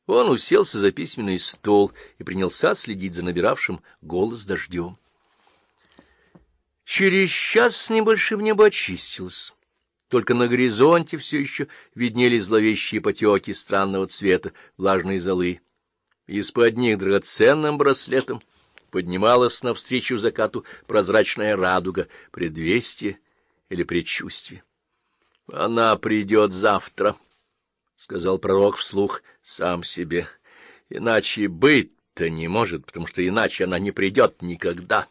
Он уселся за письменный стол и принялся следить за набиравшим голос дождем. Через час с небольшим небо очистилось. Только на горизонте все еще виднелись зловещие потеки странного цвета влажной золы. Из-под них драгоценным браслетом поднималась навстречу закату прозрачная радуга, предвестие или предчувствие. — Она придет завтра, — сказал пророк вслух сам себе. — Иначе быть-то не может, потому что иначе она не придет никогда.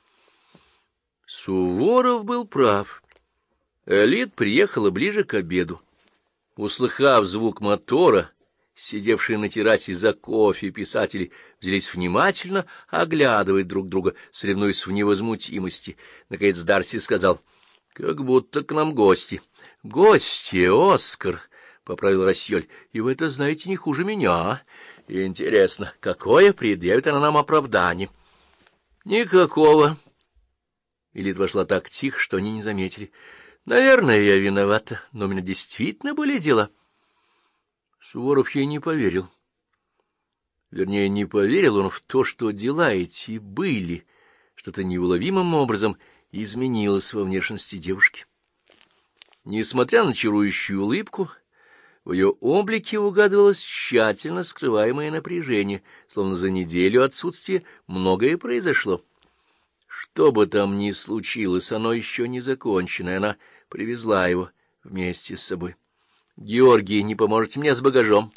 Суворов был прав. Элит приехала ближе к обеду. Услыхав звук мотора, сидевшие на террасе за кофе писатели взялись внимательно оглядывать друг друга, соревнуясь в невозмутимости. Наконец Дарси сказал: — Как будто к нам гости. — Гости, Оскар, — поправил Рассьоль, — и вы это знаете не хуже меня. Интересно, какое предъявит она нам оправдание? — Никакого. Элит вошла так тихо, что они не заметили. — Наверное, я виновата, но у меня действительно были дела. Суворов ей не поверил. Вернее, не поверил он в то, что дела эти были. Что-то неуловимым образом изменилось во внешности девушки. Несмотря на чарующую улыбку, в ее облике угадывалось тщательно скрываемое напряжение, словно за неделю отсутствия многое произошло. Что бы там ни случилось, оно еще не закончено, и она привезла его вместе с собой. — Георгий, не поможете мне с багажом?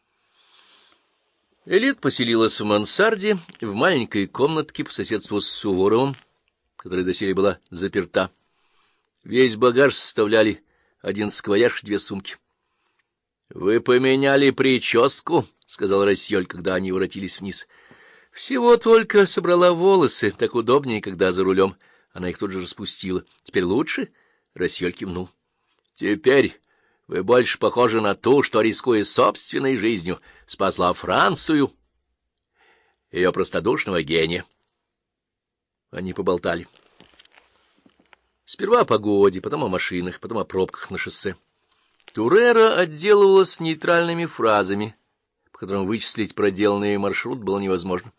Элит поселилась в мансарде, в маленькой комнатке по соседству с Суворовым, которая доселе была заперта. Весь багаж составляли один саквояж и 2 сумки. — Вы поменяли прическу, — сказал Рассьоль, когда они воротились вниз. — Всего только собрала волосы, так удобнее, когда за рулем. Она их тут же распустила. — Теперь лучше? — Рассьоль кивнул. — Теперь вы больше похожи на ту, что, рискуя собственной жизнью, спасла Францию, ее простодушного гения. Они поболтали. Сперва о погоде, потом о машинах, потом о пробках на шоссе. Турера отделывалась нейтральными фразами, по которым вычислить проделанный маршрут было невозможно.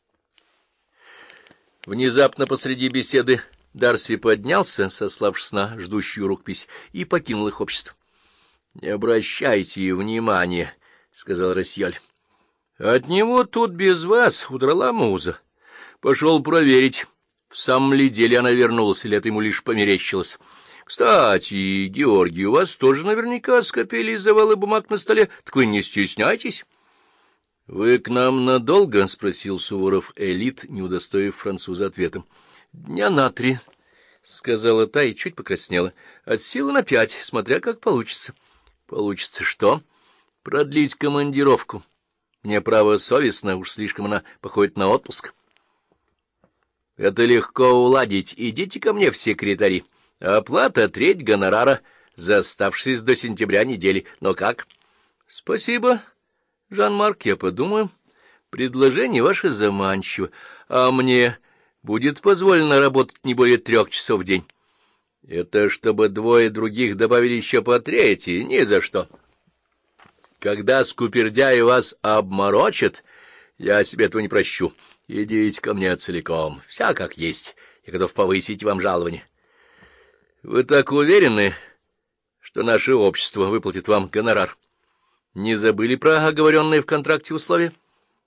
Внезапно посреди беседы Дарси поднялся, сославшись на ждущую рукопись, и покинул их общество. — Не обращайте внимания, — сказал Рассьоль. — От него тут без вас удрала муза. Пошел проверить, в самом ли деле она вернулась, или это ему лишь померещилось. Кстати, Георгий, у вас тоже наверняка скопились завалы бумаг на столе, так вы не стесняйтесь. — Вы к нам надолго? — спросил Суворов Элит, не удостоив француза ответом. — Дня на 3, — сказала та и чуть покраснела. — От силы на 5, смотря как получится. — Получится что? — Продлить командировку. Мне, право, совестно, уж слишком она походит на отпуск. — Это легко уладить. Идите ко мне в секретари. Оплата 1/3 гонорара за оставшиеся до сентября недели. Но как? — Спасибо, Жан-Марк, я подумаю. Предложение ваше заманчиво, а мне будет позволено работать не более 3 часов в день. Это чтобы 2 других добавили еще по 3, ни за что. Когда скупердяи вас обморочат, я себе этого не прощу. Идите ко мне целиком, вся как есть, я готов повысить вам жалование. Вы так уверены, что наше общество выплатит вам гонорар? Не забыли про оговоренные в контракте условия?